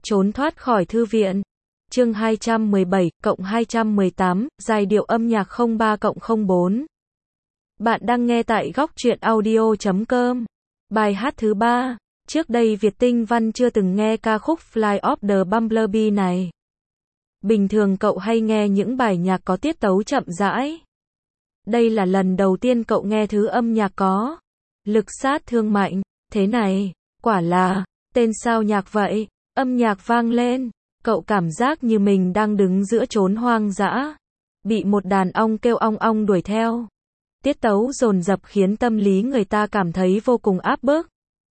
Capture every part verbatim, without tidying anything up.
Trốn thoát khỏi thư viện. Chương hai trăm mười bảy cộng hai trăm mười tám, giai điệu âm nhạc không ba cộng không bốn. Bạn đang nghe tại góc truyện audio chấm com. Bài hát thứ ba. Trước đây Việt Tinh Văn chưa từng nghe ca khúc Fly of the Bumblebee này. Bình thường cậu hay nghe những bài nhạc có tiết tấu chậm rãi. Đây là lần đầu tiên cậu nghe thứ âm nhạc có lực sát thương mạnh thế này. Quả là, tên sao nhạc vậy? Âm nhạc vang lên, cậu cảm giác như mình đang đứng giữa chốn hoang dã, bị một đàn ong kêu ong ong đuổi theo. Tiết tấu dồn dập khiến tâm lý người ta cảm thấy vô cùng áp bức.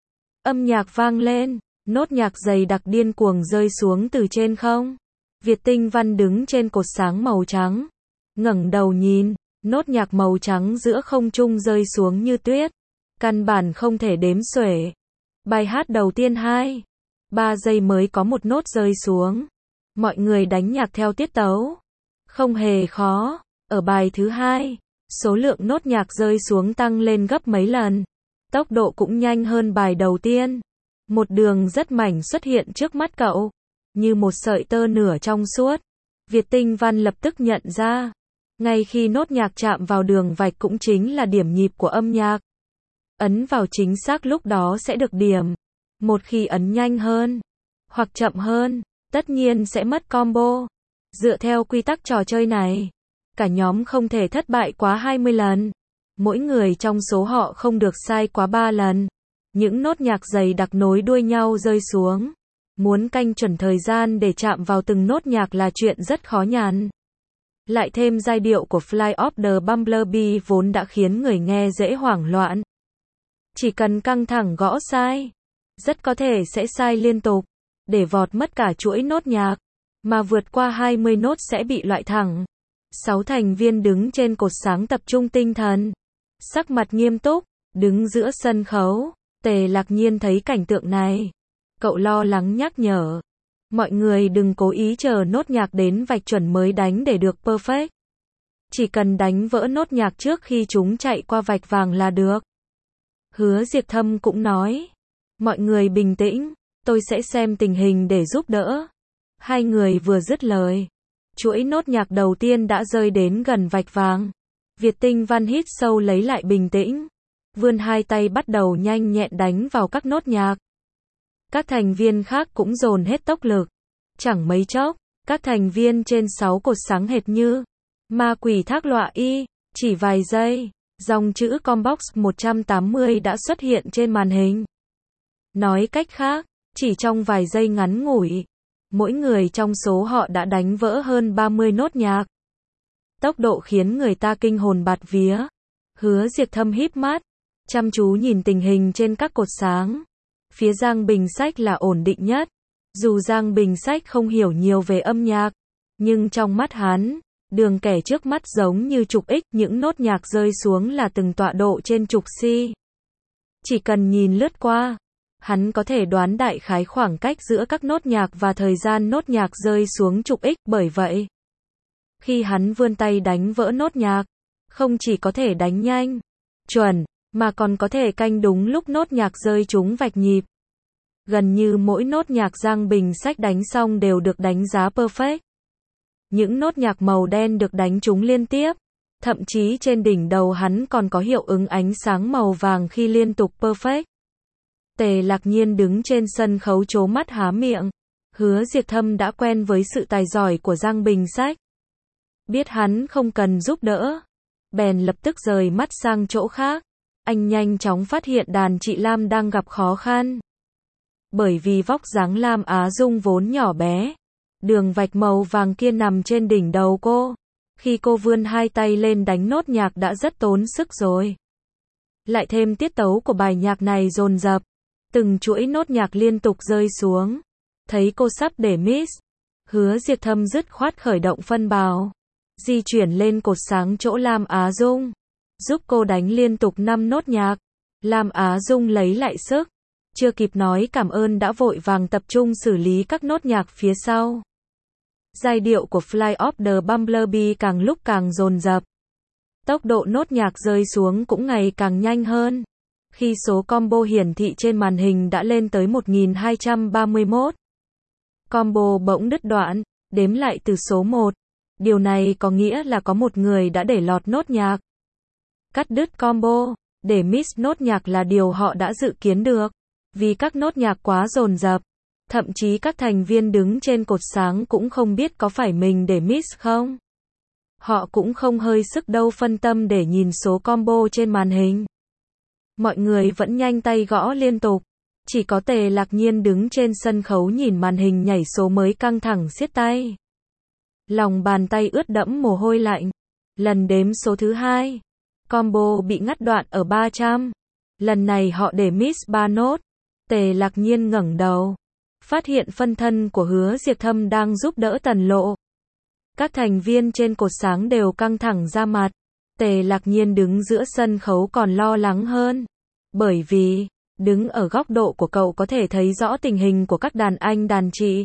Âm nhạc vang lên, nốt nhạc dày đặc điên cuồng rơi xuống từ trên không. Việt Tinh Văn đứng trên cột sáng màu trắng, ngẩng đầu nhìn, nốt nhạc màu trắng giữa không trung rơi xuống như tuyết, căn bản không thể đếm xuể. Bài hát đầu tiên hai, ba giây mới có một nốt rơi xuống. Mọi người đánh nhạc theo tiết tấu, không hề khó. Ở bài thứ hai, số lượng nốt nhạc rơi xuống tăng lên gấp mấy lần, tốc độ cũng nhanh hơn bài đầu tiên. Một đường rất mảnh xuất hiện trước mắt cậu, như một sợi tơ nửa trong suốt. Việt Tinh Văn lập tức nhận ra, ngay khi nốt nhạc chạm vào đường vạch cũng chính là điểm nhịp của âm nhạc. Ấn vào chính xác lúc đó sẽ được điểm. Một khi ấn nhanh hơn, hoặc chậm hơn, tất nhiên sẽ mất combo. Dựa theo quy tắc trò chơi này, cả nhóm không thể thất bại quá hai mươi lần. Mỗi người trong số họ không được sai quá ba lần. Những nốt nhạc dày đặc nối đuôi nhau rơi xuống. Muốn canh chuẩn thời gian để chạm vào từng nốt nhạc là chuyện rất khó nhằn. Lại thêm giai điệu của Fly of the Bumblebee vốn đã khiến người nghe dễ hoảng loạn. Chỉ cần căng thẳng gõ sai, rất có thể sẽ sai liên tục, để vọt mất cả chuỗi nốt nhạc, mà vượt qua hai mươi nốt sẽ bị loại thẳng. Sáu thành viên đứng trên cột sáng tập trung tinh thần, sắc mặt nghiêm túc, đứng giữa sân khấu. Tề Lạc Nhiên thấy cảnh tượng này, cậu lo lắng nhắc nhở, mọi người đừng cố ý chờ nốt nhạc đến vạch chuẩn mới đánh để được perfect. Chỉ cần đánh vỡ nốt nhạc trước khi chúng chạy qua vạch vàng là được. Hứa Diệp Thâm cũng nói, mọi người bình tĩnh, tôi sẽ xem tình hình để giúp đỡ. Hai người vừa dứt lời, chuỗi nốt nhạc đầu tiên đã rơi đến gần vạch vàng. Việt Tinh Văn hít sâu lấy lại bình tĩnh, vươn hai tay bắt đầu nhanh nhẹn đánh vào các nốt nhạc. Các thành viên khác cũng dồn hết tốc lực. Chẳng mấy chốc, các thành viên trên sáu cột sáng hệt như ma quỷ thác lọa y, chỉ vài giây, dòng chữ Combox một trăm tám mươi đã xuất hiện trên màn hình. Nói cách khác, chỉ trong vài giây ngắn ngủi, mỗi người trong số họ đã đánh vỡ hơn ba mươi nốt nhạc. Tốc độ khiến người ta kinh hồn bạt vía. Hứa Diệp Thâm híp mắt, chăm chú nhìn tình hình trên các cột sáng. Phía Giang Bình Sách là ổn định nhất. Dù Giang Bình Sách không hiểu nhiều về âm nhạc, nhưng trong mắt hắn, đường kẻ trước mắt giống như trục X, những nốt nhạc rơi xuống là từng tọa độ trên trục Si. Chỉ cần nhìn lướt qua, hắn có thể đoán đại khái khoảng cách giữa các nốt nhạc và thời gian nốt nhạc rơi xuống trục X. Bởi vậy, khi hắn vươn tay đánh vỡ nốt nhạc, không chỉ có thể đánh nhanh, chuẩn, mà còn có thể canh đúng lúc nốt nhạc rơi trúng vạch nhịp. Gần như mỗi nốt nhạc Giang Bình Sách đánh xong đều được đánh giá perfect. Những nốt nhạc màu đen được đánh trúng liên tiếp. Thậm chí trên đỉnh đầu hắn còn có hiệu ứng ánh sáng màu vàng khi liên tục perfect. Tề Lạc Nhiên đứng trên sân khấu trố mắt há miệng. Hứa Diệp Thâm đã quen với sự tài giỏi của Giang Bình Sách. Biết hắn không cần giúp đỡ, bèn lập tức rời mắt sang chỗ khác. Anh nhanh chóng phát hiện đàn chị Lam đang gặp khó khăn. Bởi vì vóc dáng Lam Á Dung vốn nhỏ bé, đường vạch màu vàng kia nằm trên đỉnh đầu cô. Khi cô vươn hai tay lên đánh nốt nhạc đã rất tốn sức rồi. Lại thêm tiết tấu của bài nhạc này dồn dập, từng chuỗi nốt nhạc liên tục rơi xuống. Thấy cô sắp để miss, Hứa Diệp Thâm dứt khoát khởi động phân bào, di chuyển lên cột sáng chỗ Lam Á Dung, giúp cô đánh liên tục năm nốt nhạc. Lam Á Dung lấy lại sức, chưa kịp nói cảm ơn đã vội vàng tập trung xử lý các nốt nhạc phía sau. Giai điệu của Fly of the Bumblebee càng lúc càng dồn dập. Tốc độ nốt nhạc rơi xuống cũng ngày càng nhanh hơn. Khi số combo hiển thị trên màn hình đã lên tới một nghìn hai trăm ba mươi mốt. Combo bỗng đứt đoạn, đếm lại từ số một. Điều này có nghĩa là có một người đã để lọt nốt nhạc. Cắt đứt combo, để miss nốt nhạc là điều họ đã dự kiến được. Vì các nốt nhạc quá dồn dập, thậm chí các thành viên đứng trên cột sáng cũng không biết có phải mình để miss không. Họ cũng không hơi sức đâu phân tâm để nhìn số combo trên màn hình. Mọi người vẫn nhanh tay gõ liên tục. Chỉ có Tề Lạc Nhiên đứng trên sân khấu nhìn màn hình nhảy số mới căng thẳng siết tay. Lòng bàn tay ướt đẫm mồ hôi lạnh. Lần đếm số thứ hai, combo bị ngắt đoạn ở ba trăm. Lần này họ để miss ba nốt. Tề Lạc Nhiên ngẩng đầu, phát hiện phân thân của Hứa Diệp Thâm đang giúp đỡ Tần Lộ. Các thành viên trên cột sáng đều căng thẳng ra mặt. Tề Lạc Nhiên đứng giữa sân khấu còn lo lắng hơn. Bởi vì, đứng ở góc độ của cậu có thể thấy rõ tình hình của các đàn anh đàn chị.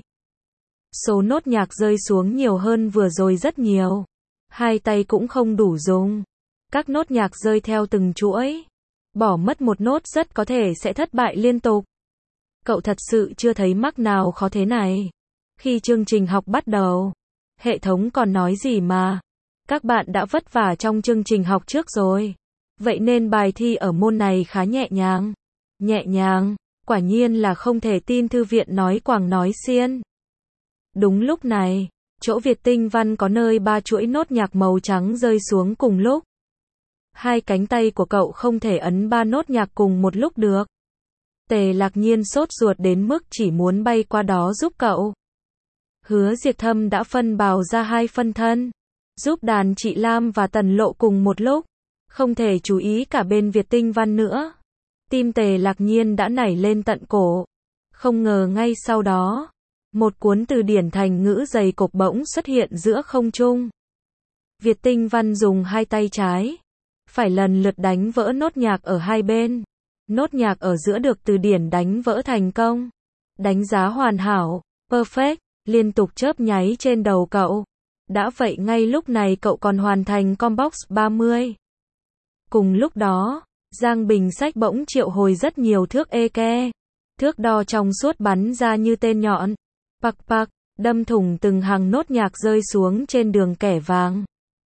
Số nốt nhạc rơi xuống nhiều hơn vừa rồi rất nhiều. Hai tay cũng không đủ dùng. Các nốt nhạc rơi theo từng chuỗi. Bỏ mất một nốt rất có thể sẽ thất bại liên tục. Cậu thật sự chưa thấy mắc nào khó thế này. Khi chương trình học bắt đầu, hệ thống còn nói gì mà. Các bạn đã vất vả trong chương trình học trước rồi. Vậy nên bài thi ở môn này khá nhẹ nhàng. Nhẹ nhàng, quả nhiên là không thể tin, thư viện nói quàng nói xiên. Đúng lúc này, chỗ Việt Tinh Văn có nơi ba chuỗi nốt nhạc màu trắng rơi xuống cùng lúc. Hai cánh tay của cậu không thể ấn ba nốt nhạc cùng một lúc được. Tề Lạc Nhiên sốt ruột đến mức chỉ muốn bay qua đó giúp cậu. Hứa Diệp Thâm đã phân bào ra hai phân thân, giúp đàn chị Lam và Tần Lộ cùng một lúc. Không thể chú ý cả bên Việt Tinh Văn nữa. Tim Tề Lạc Nhiên đã nảy lên tận cổ. Không ngờ ngay sau đó, một cuốn từ điển thành ngữ dày cộp bỗng xuất hiện giữa không trung. Việt Tinh Văn dùng hai tay trái, phải lần lượt đánh vỡ nốt nhạc ở hai bên. Nốt nhạc ở giữa được từ điển đánh vỡ thành công. Đánh giá hoàn hảo, perfect, liên tục chớp nháy trên đầu cậu. Đã vậy ngay lúc này cậu còn hoàn thành combox ba mươi. Cùng lúc đó, Giang Bình Sách bỗng triệu hồi rất nhiều thước eke. Thước đo trong suốt bắn ra như tên nhọn. Pạc pạc, đâm thủng từng hàng nốt nhạc rơi xuống trên đường kẻ vàng.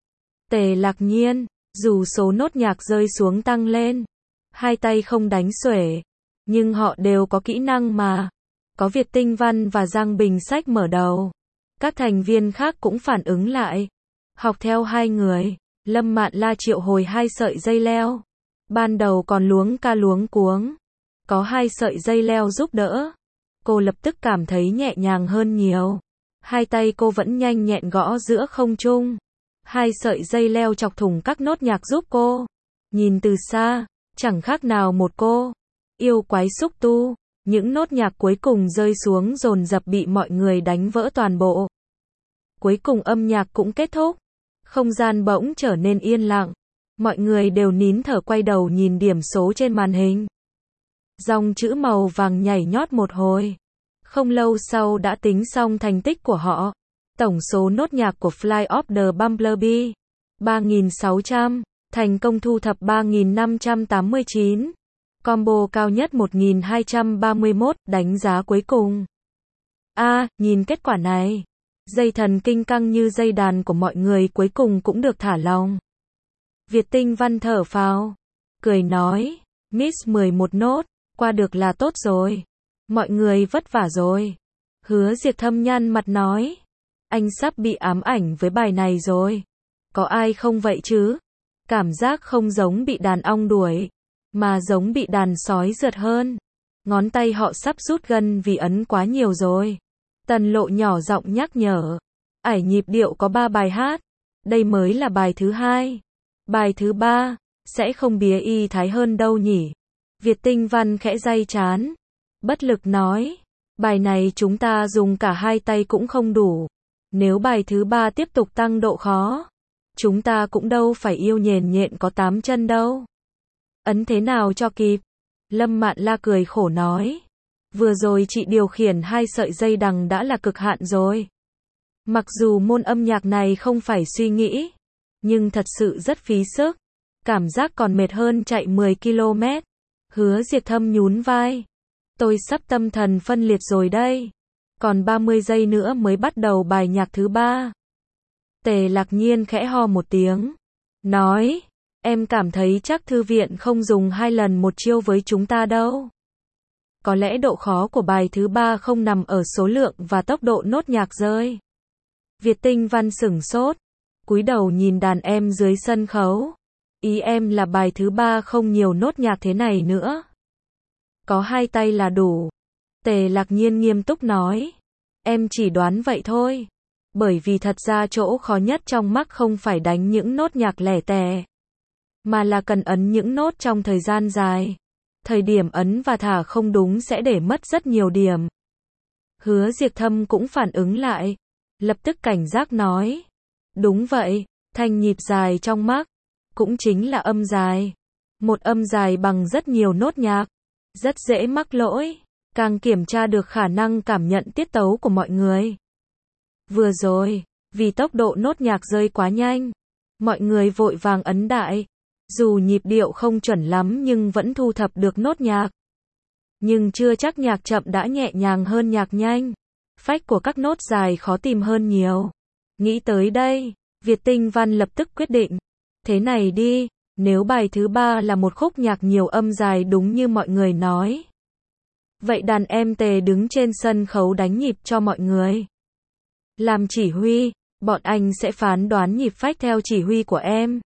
Tề Lạc Nhiên, dù số nốt nhạc rơi xuống tăng lên, hai tay không đánh xuể, nhưng họ đều có kỹ năng mà. Có Việt Tinh Văn và Giang Bình Sách mở đầu. Các thành viên khác cũng phản ứng lại. Học theo hai người, Lâm Mạn La triệu hồi hai sợi dây leo. Ban đầu còn luống ca luống cuống. Có hai sợi dây leo giúp đỡ. Cô lập tức cảm thấy nhẹ nhàng hơn nhiều. Hai tay cô vẫn nhanh nhẹn gõ giữa không trung. Hai sợi dây leo chọc thủng các nốt nhạc giúp cô. Nhìn từ xa, chẳng khác nào một cô yêu quái xúc tu. Những nốt nhạc cuối cùng rơi xuống dồn dập bị mọi người đánh vỡ toàn bộ. Cuối cùng âm nhạc cũng kết thúc. Không gian bỗng trở nên yên lặng. Mọi người đều nín thở quay đầu nhìn điểm số trên màn hình. Dòng chữ màu vàng nhảy nhót một hồi. Không lâu sau đã tính xong thành tích của họ. Tổng số nốt nhạc của Fly of the Bumblebee ba nghìn sáu trăm, thành công thu thập ba nghìn năm trăm tám mươi chín. Combo cao nhất một nghìn hai trăm ba mươi mốt, đánh giá cuối cùng. A, à, nhìn kết quả này. Dây thần kinh căng như dây đàn của mọi người cuối cùng cũng được thả lỏng. Việt Tinh Văn thở phào, cười nói, miss mười một nốt, qua được là tốt rồi. Mọi người vất vả rồi. Hứa Diệp Thâm nhăn mặt nói, anh sắp bị ám ảnh với bài này rồi. Có ai không vậy chứ? Cảm giác không giống bị đàn ong đuổi, mà giống bị đàn sói rượt hơn. Ngón tay họ sắp rút gân vì ấn quá nhiều rồi. Tần Lộ nhỏ giọng nhắc nhở. Ải nhịp điệu có ba bài hát. Đây mới là bài thứ hai. Bài thứ ba, sẽ không bía y thái hơn đâu nhỉ? Việt Tinh Văn khẽ day chán. Bất lực nói. Bài này chúng ta dùng cả hai tay cũng không đủ. Nếu bài thứ ba tiếp tục tăng độ khó, chúng ta cũng đâu phải yêu nhền nhện có tám chân đâu. Ấn thế nào cho kịp? Lâm Mạn La cười khổ nói. Vừa rồi chị điều khiển hai sợi dây đằng đã là cực hạn rồi. Mặc dù môn âm nhạc này không phải suy nghĩ, nhưng thật sự rất phí sức. Cảm giác còn mệt hơn chạy mười ki lô mét. Hứa Diệp Thâm nhún vai. Tôi sắp tâm thần phân liệt rồi đây. Còn ba mươi giây nữa mới bắt đầu bài nhạc thứ ba. Tề Lạc Nhiên khẽ ho một tiếng. Nói, em cảm thấy chắc thư viện không dùng hai lần một chiêu với chúng ta đâu. Có lẽ độ khó của bài thứ ba không nằm ở số lượng và tốc độ nốt nhạc rơi. Việt Tinh Văn sửng sốt, cúi đầu nhìn đàn em dưới sân khấu. Ý em là bài thứ ba không nhiều nốt nhạc thế này nữa. Có hai tay là đủ. Tề Lạc Nhiên nghiêm túc nói. Em chỉ đoán vậy thôi. Bởi vì thật ra chỗ khó nhất trong mắc không phải đánh những nốt nhạc lẻ tẻ, mà là cần ấn những nốt trong thời gian dài. Thời điểm ấn và thả không đúng sẽ để mất rất nhiều điểm. Hứa Diệp Thâm cũng phản ứng lại. Lập tức cảnh giác nói. Đúng vậy, thanh nhịp dài trong mắc cũng chính là âm dài. Một âm dài bằng rất nhiều nốt nhạc. Rất dễ mắc lỗi. Càng kiểm tra được khả năng cảm nhận tiết tấu của mọi người. Vừa rồi, vì tốc độ nốt nhạc rơi quá nhanh, mọi người vội vàng ấn đại. Dù nhịp điệu không chuẩn lắm nhưng vẫn thu thập được nốt nhạc. Nhưng chưa chắc nhạc chậm đã nhẹ nhàng hơn nhạc nhanh. Phách của các nốt dài khó tìm hơn nhiều. Nghĩ tới đây, Việt Tinh Văn lập tức quyết định. Thế này đi, nếu bài thứ ba là một khúc nhạc nhiều âm dài đúng như mọi người nói. Vậy đàn em Tề đứng trên sân khấu đánh nhịp cho mọi người. Làm chỉ huy, bọn anh sẽ phán đoán nhịp phách theo chỉ huy của em.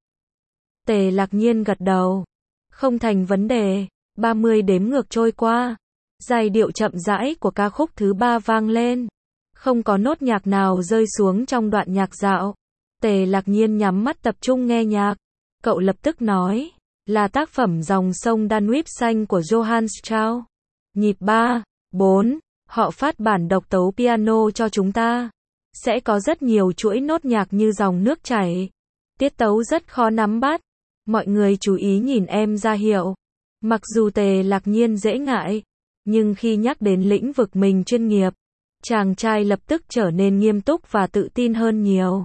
Tề Lạc Nhiên gật đầu. Không thành vấn đề. ba mươi đếm ngược trôi qua. Giai điệu chậm rãi của ca khúc thứ ba vang lên. Không có nốt nhạc nào rơi xuống trong đoạn nhạc dạo. Tề Lạc Nhiên nhắm mắt tập trung nghe nhạc. Cậu lập tức nói. Là tác phẩm Dòng sông Danube xanh của Johann Strauss. Nhịp ba, bốn. Họ phát bản độc tấu piano cho chúng ta. Sẽ có rất nhiều chuỗi nốt nhạc như dòng nước chảy. Tiết tấu rất khó nắm bắt. Mọi người chú ý nhìn em ra hiệu. Mặc dù Tề Lạc Nhiên dễ ngại, nhưng khi nhắc đến lĩnh vực mình chuyên nghiệp, chàng trai lập tức trở nên nghiêm túc và tự tin hơn nhiều.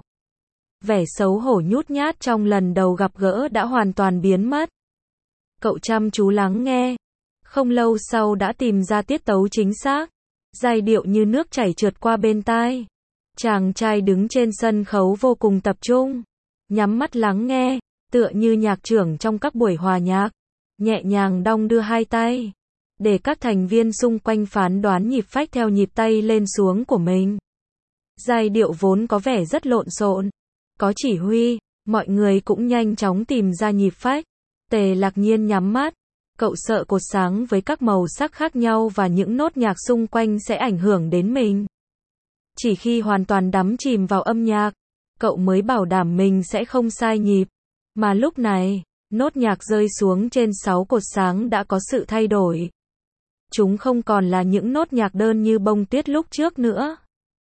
Vẻ xấu hổ nhút nhát trong lần đầu gặp gỡ đã hoàn toàn biến mất. Cậu chăm chú lắng nghe. Không lâu sau đã tìm ra tiết tấu chính xác. Giai điệu như nước chảy trượt qua bên tai. Chàng trai đứng trên sân khấu vô cùng tập trung. Nhắm mắt lắng nghe, tựa như nhạc trưởng trong các buổi hòa nhạc. Nhẹ nhàng đong đưa hai tay. Để các thành viên xung quanh phán đoán nhịp phách theo nhịp tay lên xuống của mình. Giai điệu vốn có vẻ rất lộn xộn. Có chỉ huy, mọi người cũng nhanh chóng tìm ra nhịp phách. Tề Lạc Nhiên nhắm mắt. Cậu sợ cột sáng với các màu sắc khác nhau và những nốt nhạc xung quanh sẽ ảnh hưởng đến mình. Chỉ khi hoàn toàn đắm chìm vào âm nhạc, cậu mới bảo đảm mình sẽ không sai nhịp. Mà lúc này, nốt nhạc rơi xuống trên sáu cột sáng đã có sự thay đổi. Chúng không còn là những nốt nhạc đơn như bông tuyết lúc trước nữa,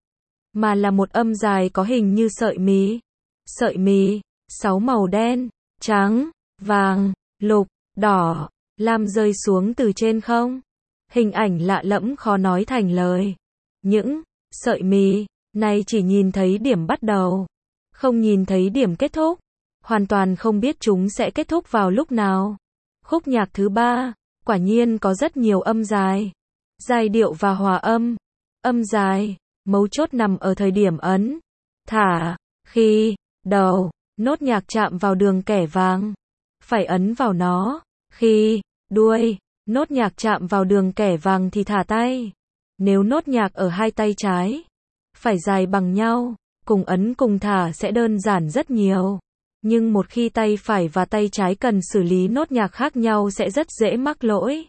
mà là một âm dài có hình như sợi mì. Sợi mì, sáu màu đen, trắng, vàng, lục, đỏ, lam rơi xuống từ trên không. Hình ảnh lạ lẫm khó nói thành lời. Những sợi mì này chỉ nhìn thấy điểm bắt đầu, không nhìn thấy điểm kết thúc. Hoàn toàn không biết chúng sẽ kết thúc vào lúc nào. Khúc nhạc thứ ba, quả nhiên có rất nhiều âm dài. Giai điệu và hòa âm. Âm dài, mấu chốt nằm ở thời điểm ấn, thả, khi, đầu, nốt nhạc chạm vào đường kẻ vàng. Phải ấn vào nó. Khi, đuôi, nốt nhạc chạm vào đường kẻ vàng thì thả tay. Nếu nốt nhạc ở hai tay trái, phải dài bằng nhau, cùng ấn cùng thả sẽ đơn giản rất nhiều. Nhưng một khi tay phải và tay trái cần xử lý nốt nhạc khác nhau sẽ rất dễ mắc lỗi.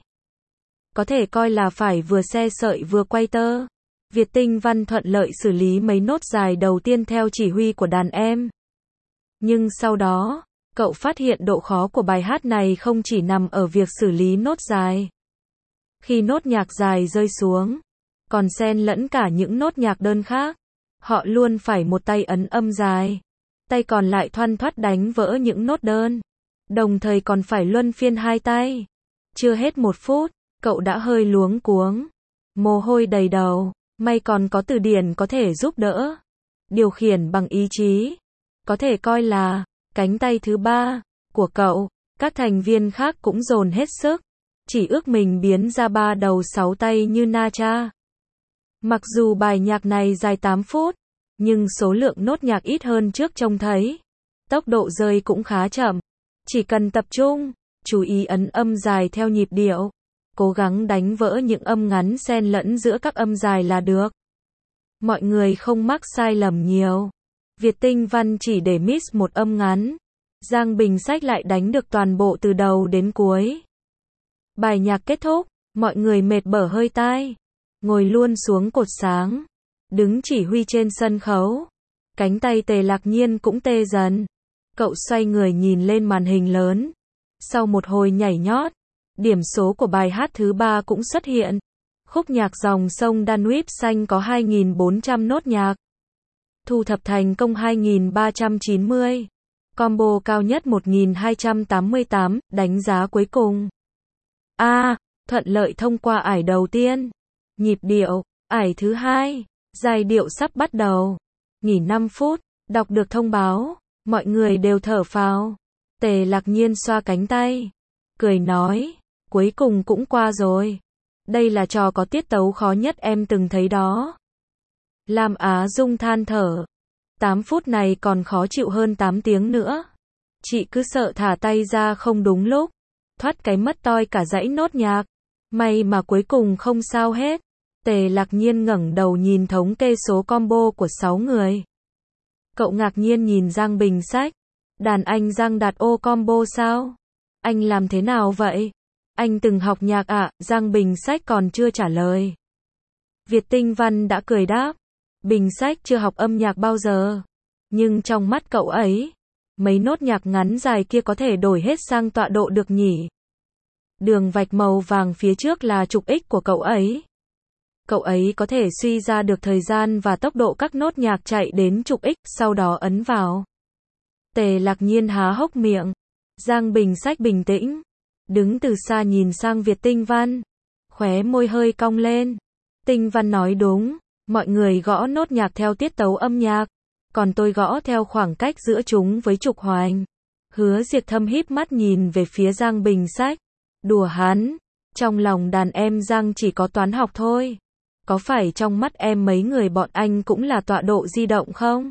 Có thể coi là phải vừa xe sợi vừa quay tơ. Việt Tinh Văn thuận lợi xử lý mấy nốt dài đầu tiên theo chỉ huy của đàn em. Nhưng sau đó, cậu phát hiện độ khó của bài hát này không chỉ nằm ở việc xử lý nốt dài. Khi nốt nhạc dài rơi xuống, còn xen lẫn cả những nốt nhạc đơn khác. Họ luôn phải một tay ấn âm dài, tay còn lại thoăn thoắt đánh vỡ những nốt đơn. Đồng thời còn phải luân phiên hai tay. Chưa hết một phút, cậu đã hơi luống cuống, mồ hôi đầy đầu. May còn có từ điển có thể giúp đỡ. Điều khiển bằng ý chí, có thể coi là cánh tay thứ ba của cậu. Các thành viên khác cũng dồn hết sức, chỉ ước mình biến ra ba đầu sáu tay như Na Cha. Mặc dù bài nhạc này dài tám phút, nhưng số lượng nốt nhạc ít hơn trước trông thấy. Tốc độ rơi cũng khá chậm. Chỉ cần tập trung, chú ý ấn âm dài theo nhịp điệu. Cố gắng đánh vỡ những âm ngắn xen lẫn giữa các âm dài là được. Mọi người không mắc sai lầm nhiều. Việt Tinh Văn chỉ để miss một âm ngắn. Giang Bình Sách lại đánh được toàn bộ từ đầu đến cuối. Bài nhạc kết thúc, mọi người mệt bở hơi tai. Ngồi luôn xuống cột sáng. Đứng chỉ huy trên sân khấu. Cánh tay Tề Lạc Nhiên cũng tê dần. Cậu xoay người nhìn lên màn hình lớn. Sau một hồi nhảy nhót, điểm số của bài hát thứ ba cũng xuất hiện. Khúc nhạc dòng sông Danube xanh có hai nghìn bốn trăm nốt nhạc. Thu thập thành công hai nghìn ba trăm chín mươi. Combo cao nhất một nghìn hai trăm tám mươi tám, đánh giá cuối cùng. A. Thuận lợi thông qua ải đầu tiên. Nhịp điệu, ải thứ hai. Giai điệu sắp bắt đầu. Nghỉ năm phút, đọc được thông báo. Mọi người đều thở phào. Tề Lạc Nhiên xoa cánh tay. Cười nói, cuối cùng cũng qua rồi. Đây là trò có tiết tấu khó nhất em từng thấy đó. Lam Á Dung than thở. tám phút này còn khó chịu hơn tám tiếng nữa. Chị cứ sợ thả tay ra không đúng lúc. Thoát cái mất toi cả dãy nốt nhạc. May mà cuối cùng không sao hết. Tề Lạc Nhiên ngẩng đầu nhìn thống kê số combo của sáu người. Cậu ngạc nhiên nhìn Giang Bình Sách. Đàn anh Giang đạt ô combo sao? Anh làm thế nào vậy? Anh từng học nhạc ạ? À? Giang Bình Sách còn chưa trả lời. Việt Tinh Văn đã cười đáp. Bình Sách chưa học âm nhạc bao giờ. Nhưng trong mắt cậu ấy, mấy nốt nhạc ngắn dài kia có thể đổi hết sang tọa độ được nhỉ? Đường vạch màu vàng phía trước là trục X của cậu ấy. Cậu ấy có thể suy ra được thời gian và tốc độ các nốt nhạc chạy đến trục X, sau đó ấn vào. Tề Lạc Nhiên há hốc miệng. Giang Bình Sách bình tĩnh. Đứng từ xa nhìn sang Việt Tinh Văn. Khóe môi hơi cong lên. Tinh Văn nói đúng. Mọi người gõ nốt nhạc theo tiết tấu âm nhạc. Còn tôi gõ theo khoảng cách giữa chúng với trục hoành. Hứa Diệt Thâm híp mắt nhìn về phía Giang Bình Sách. Đùa hắn. Trong lòng đàn em Giang chỉ có toán học thôi. Có phải trong mắt em mấy người bọn anh cũng là tọa độ di động không?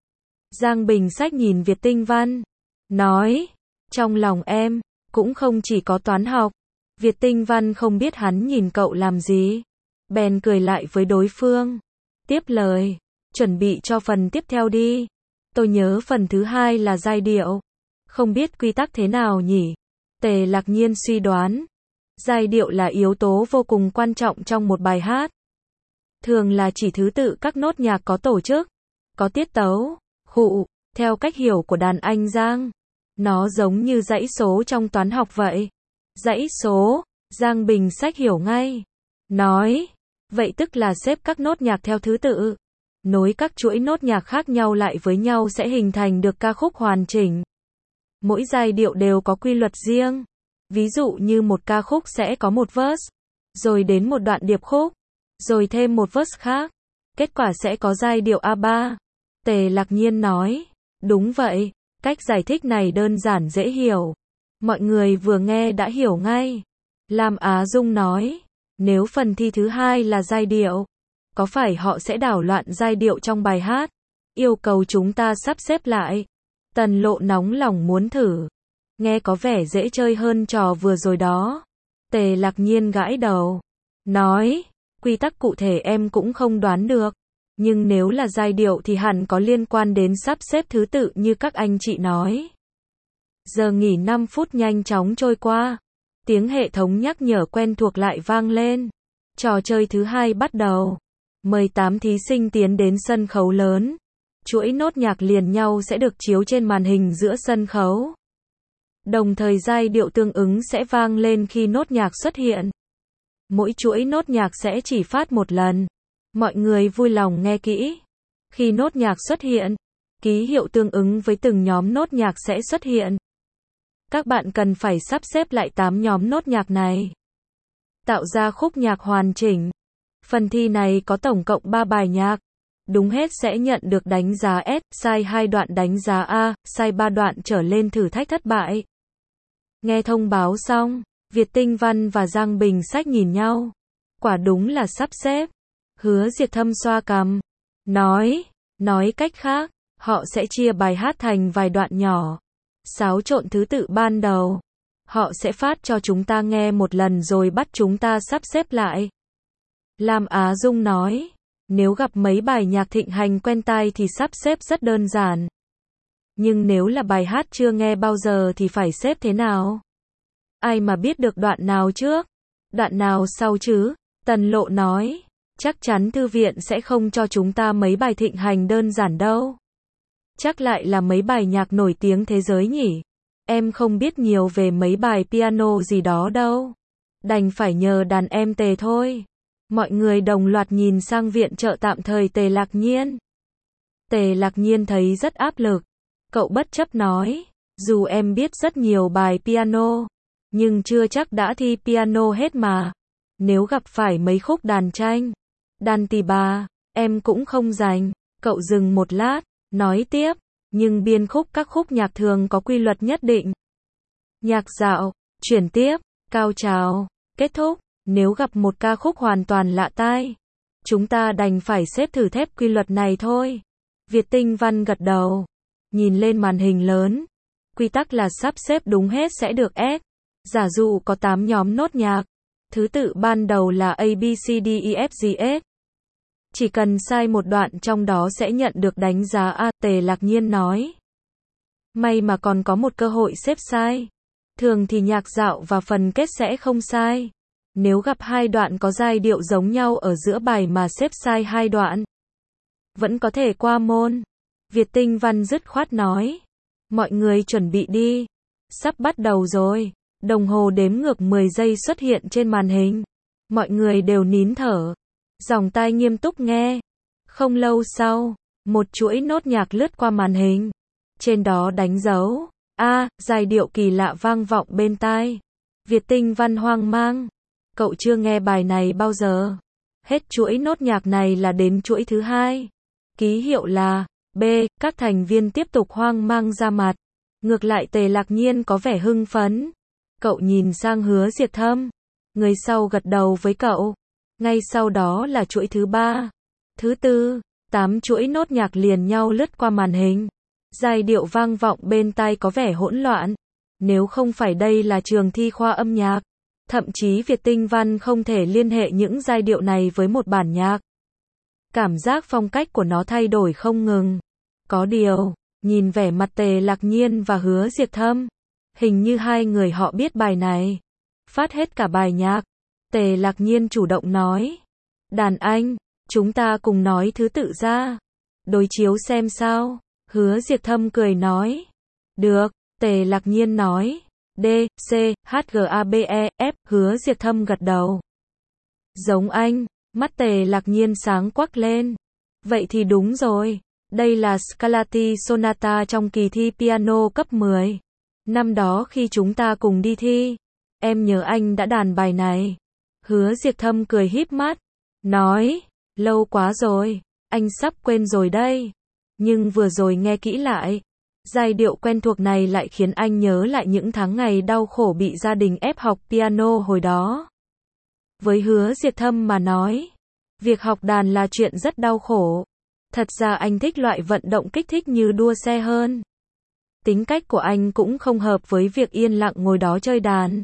Giang Bình Sách nhìn Việt Tinh Văn. Nói. Trong lòng em, cũng không chỉ có toán học. Việt Tinh Văn không biết hắn nhìn cậu làm gì. Bèn cười lại với đối phương. Tiếp lời. Chuẩn bị cho phần tiếp theo đi. Tôi nhớ phần thứ hai là giai điệu. Không biết quy tắc thế nào nhỉ? Tề Lạc Nhiên suy đoán. Giai điệu là yếu tố vô cùng quan trọng trong một bài hát. Thường là chỉ thứ tự các nốt nhạc có tổ chức, có tiết tấu. Khụ, theo cách hiểu của đàn anh Giang. Nó giống như dãy số trong toán học vậy. Dãy số, Giang Bình Sách hiểu ngay. Nói, vậy tức là xếp các nốt nhạc theo thứ tự. Nối các chuỗi nốt nhạc khác nhau lại với nhau sẽ hình thành được ca khúc hoàn chỉnh. Mỗi giai điệu đều có quy luật riêng. Ví dụ như một ca khúc sẽ có một verse, rồi đến một đoạn điệp khúc, rồi thêm một verse khác. Kết quả sẽ có giai điệu a ba. Tề Lạc Nhiên nói, đúng vậy, cách giải thích này đơn giản dễ hiểu. Mọi người vừa nghe đã hiểu ngay. Lam Á Dung nói, nếu phần thi thứ hai là giai điệu, có phải họ sẽ đảo loạn giai điệu trong bài hát? Yêu cầu chúng ta sắp xếp lại. Tần Lộ nóng lòng muốn thử. Nghe có vẻ dễ chơi hơn trò vừa rồi đó. Tề Lạc Nhiên gãi đầu. Nói, quy tắc cụ thể em cũng không đoán được. Nhưng nếu là giai điệu thì hẳn có liên quan đến sắp xếp thứ tự như các anh chị nói. Giờ nghỉ năm phút nhanh chóng trôi qua. Tiếng hệ thống nhắc nhở quen thuộc lại vang lên. Trò chơi thứ hai bắt đầu. mười tám thí sinh tiến đến sân khấu lớn. Chuỗi nốt nhạc liền nhau sẽ được chiếu trên màn hình giữa sân khấu. Đồng thời giai điệu tương ứng sẽ vang lên khi nốt nhạc xuất hiện. Mỗi chuỗi nốt nhạc sẽ chỉ phát một lần. Mọi người vui lòng nghe kỹ. Khi nốt nhạc xuất hiện, ký hiệu tương ứng với từng nhóm nốt nhạc sẽ xuất hiện. Các bạn cần phải sắp xếp lại tám nhóm nốt nhạc này, tạo ra khúc nhạc hoàn chỉnh. Phần thi này có tổng cộng ba bài nhạc. Đúng hết sẽ nhận được đánh giá S, sai hai đoạn đánh giá A, sai ba đoạn trở lên thử thách thất bại. Nghe thông báo xong, Việt Tinh Văn và Giang Bình Sách nhìn nhau. Quả đúng là sắp xếp. Hứa Diệt Thâm xoa cằm. Nói, nói cách khác, họ sẽ chia bài hát thành vài đoạn nhỏ. Xáo trộn thứ tự ban đầu. Họ sẽ phát cho chúng ta nghe một lần rồi bắt chúng ta sắp xếp lại. Lam Á Dung nói, nếu gặp mấy bài nhạc thịnh hành quen tai thì sắp xếp rất đơn giản. Nhưng nếu là bài hát chưa nghe bao giờ thì phải xếp thế nào? Ai mà biết được đoạn nào trước, đoạn nào sau chứ? Tần Lộ nói, chắc chắn thư viện sẽ không cho chúng ta mấy bài thịnh hành đơn giản đâu. Chắc lại là mấy bài nhạc nổi tiếng thế giới nhỉ? Em không biết nhiều về mấy bài piano gì đó đâu. Đành phải nhờ đàn em Tề thôi. Mọi người đồng loạt nhìn sang viện trợ tạm thời Tề Lạc Nhiên. Tề Lạc Nhiên thấy rất áp lực. Cậu bất chấp nói, dù em biết rất nhiều bài piano, nhưng chưa chắc đã thi piano hết mà. Nếu gặp phải mấy khúc đàn tranh, đàn tỳ bà, em cũng không rành. Cậu dừng một lát, nói tiếp, nhưng biên khúc các khúc nhạc thường có quy luật nhất định. Nhạc dạo, chuyển tiếp, cao trào, kết thúc. Nếu gặp một ca khúc hoàn toàn lạ tai, chúng ta đành phải xếp thử thép quy luật này thôi. Việt Tinh Văn gật đầu, nhìn lên màn hình lớn. Quy tắc là sắp xếp đúng hết sẽ được S. Giả dụ có tám nhóm nốt nhạc, thứ tự ban đầu là A B C D E F G S. Chỉ cần sai một đoạn trong đó sẽ nhận được đánh giá A. Tề Lạc Nhiên nói. May mà còn có một cơ hội xếp sai. Thường thì nhạc dạo và phần kết sẽ không sai. Nếu gặp hai đoạn có giai điệu giống nhau ở giữa bài mà xếp sai hai đoạn, vẫn có thể qua môn. Việt Tinh Văn dứt khoát nói. Mọi người chuẩn bị đi. Sắp bắt đầu rồi. Đồng hồ đếm ngược mười giây xuất hiện trên màn hình. Mọi người đều nín thở. Dòng tai nghiêm túc nghe. Không lâu sau, một chuỗi nốt nhạc lướt qua màn hình. Trên đó đánh dấu A, giai điệu kỳ lạ vang vọng bên tai. Việt Tinh Văn hoang mang. Cậu chưa nghe bài này bao giờ. Hết chuỗi nốt nhạc này là đến chuỗi thứ hai. Ký hiệu là B. Các thành viên tiếp tục hoang mang ra mặt. Ngược lại Tề Lạc Nhiên có vẻ hưng phấn. Cậu nhìn sang Hứa Diệt Thâm. Người sau gật đầu với cậu. Ngay sau đó là chuỗi thứ ba, thứ tư, tám chuỗi nốt nhạc liền nhau lướt qua màn hình. Giai điệu vang vọng bên tai có vẻ hỗn loạn. Nếu không phải đây là trường thi khoa âm nhạc, thậm chí Việt Tinh Văn không thể liên hệ những giai điệu này với một bản nhạc. Cảm giác phong cách của nó thay đổi không ngừng. Có điều, nhìn vẻ mặt Tề Lạc Nhiên và Hứa Diệt Thâm, hình như hai người họ biết bài này. Phát hết cả bài nhạc. Tề Lạc Nhiên chủ động nói. Đàn anh, chúng ta cùng nói thứ tự ra. Đối chiếu xem sao. Hứa Diệt Thâm cười nói. Được, Tề Lạc Nhiên nói. D, C, H, G, A, B, E, F. Hứa Diệt Thâm gật đầu. Giống anh. Mắt Tề Lạc Nhiên sáng quắc lên. Vậy thì đúng rồi. Đây là Scarlatti Sonata trong kỳ thi piano cấp mười. Năm đó khi chúng ta cùng đi thi, em nhớ anh đã đàn bài này. Hứa Diệt Thâm cười híp mắt, nói, lâu quá rồi, anh sắp quên rồi đây. Nhưng vừa rồi nghe kỹ lại, giai điệu quen thuộc này lại khiến anh nhớ lại những tháng ngày đau khổ bị gia đình ép học piano hồi đó. Với Hứa Diệt Thâm mà nói, việc học đàn là chuyện rất đau khổ. Thật ra anh thích loại vận động kích thích như đua xe hơn. Tính cách của anh cũng không hợp với việc yên lặng ngồi đó chơi đàn.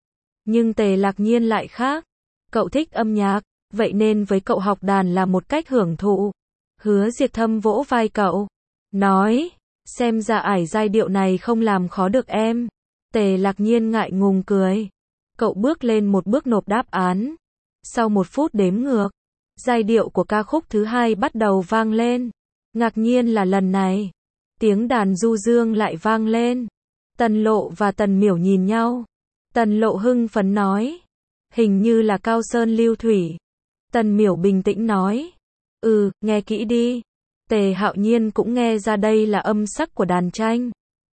Nhưng Tề Lạc Nhiên lại khác. Cậu thích âm nhạc, vậy nên với cậu học đàn là một cách hưởng thụ. Hứa Diệt Thâm vỗ vai cậu, nói, xem ra ải giai điệu này không làm khó được em. Tề Lạc Nhiên ngại ngùng cười. Cậu bước lên một bước nộp đáp án. Sau một phút đếm ngược, giai điệu của ca khúc thứ hai bắt đầu vang lên. Ngạc nhiên là lần này, tiếng đàn du dương lại vang lên. Tần Lộ và Tần Miểu nhìn nhau. Tần Lộ hưng phấn nói, hình như là Cao Sơn Lưu Thủy. Tần Miểu bình tĩnh nói, ừ, nghe kỹ đi. Tề Hạo Nhiên cũng nghe ra đây là âm sắc của đàn tranh.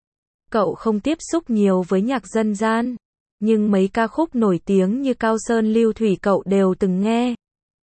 Cậu không tiếp xúc nhiều với nhạc dân gian, nhưng mấy ca khúc nổi tiếng như Cao Sơn Lưu Thủy cậu đều từng nghe.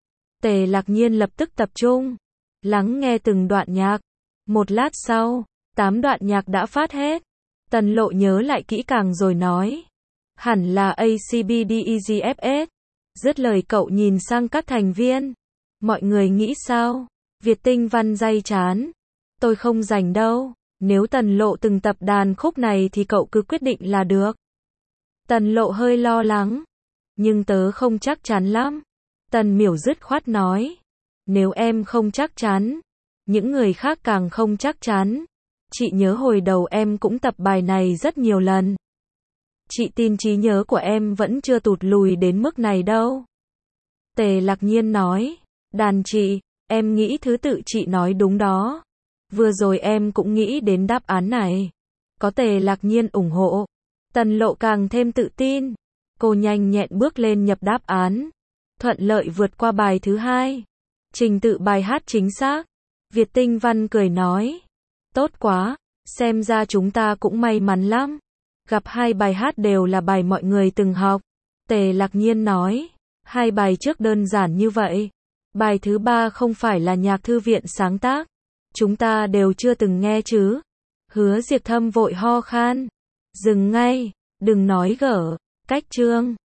Tề Lạc Nhiên lập tức tập trung, lắng nghe từng đoạn nhạc. Một lát sau, tám đoạn nhạc đã phát hết. Tần Lộ nhớ lại kỹ càng rồi nói, hẳn là A C B D E G F S. Dứt lời cậu nhìn sang các thành viên. Mọi người nghĩ sao? Việt Tinh Văn day chán. Tôi không rảnh đâu. Nếu Tần Lộ từng tập đàn khúc này thì cậu cứ quyết định là được. Tần Lộ hơi lo lắng. Nhưng tớ không chắc chắn lắm. Tần Miểu dứt khoát nói. Nếu em không chắc chắn, những người khác càng không chắc chắn. Chị nhớ hồi đầu em cũng tập bài này rất nhiều lần. Chị tin trí nhớ của em vẫn chưa tụt lùi đến mức này đâu. Tề Lạc Nhiên nói. Đàn chị, em nghĩ thứ tự chị nói đúng đó. Vừa rồi em cũng nghĩ đến đáp án này. Có Tề Lạc Nhiên ủng hộ. Tần Lộ càng thêm tự tin. Cô nhanh nhẹn bước lên nhập đáp án. Thuận lợi vượt qua bài thứ hai. Trình tự bài hát chính xác. Việt Tinh Văn cười nói. Tốt quá, xem ra chúng ta cũng may mắn lắm. Gặp hai bài hát đều là bài mọi người từng học. Tề Lạc Nhiên nói. Hai bài trước đơn giản như vậy. Bài thứ ba không phải là nhạc thư viện sáng tác. Chúng ta đều chưa từng nghe chứ. Hứa Diệp Thâm vội ho khan. Dừng ngay, đừng nói gở, cách chương.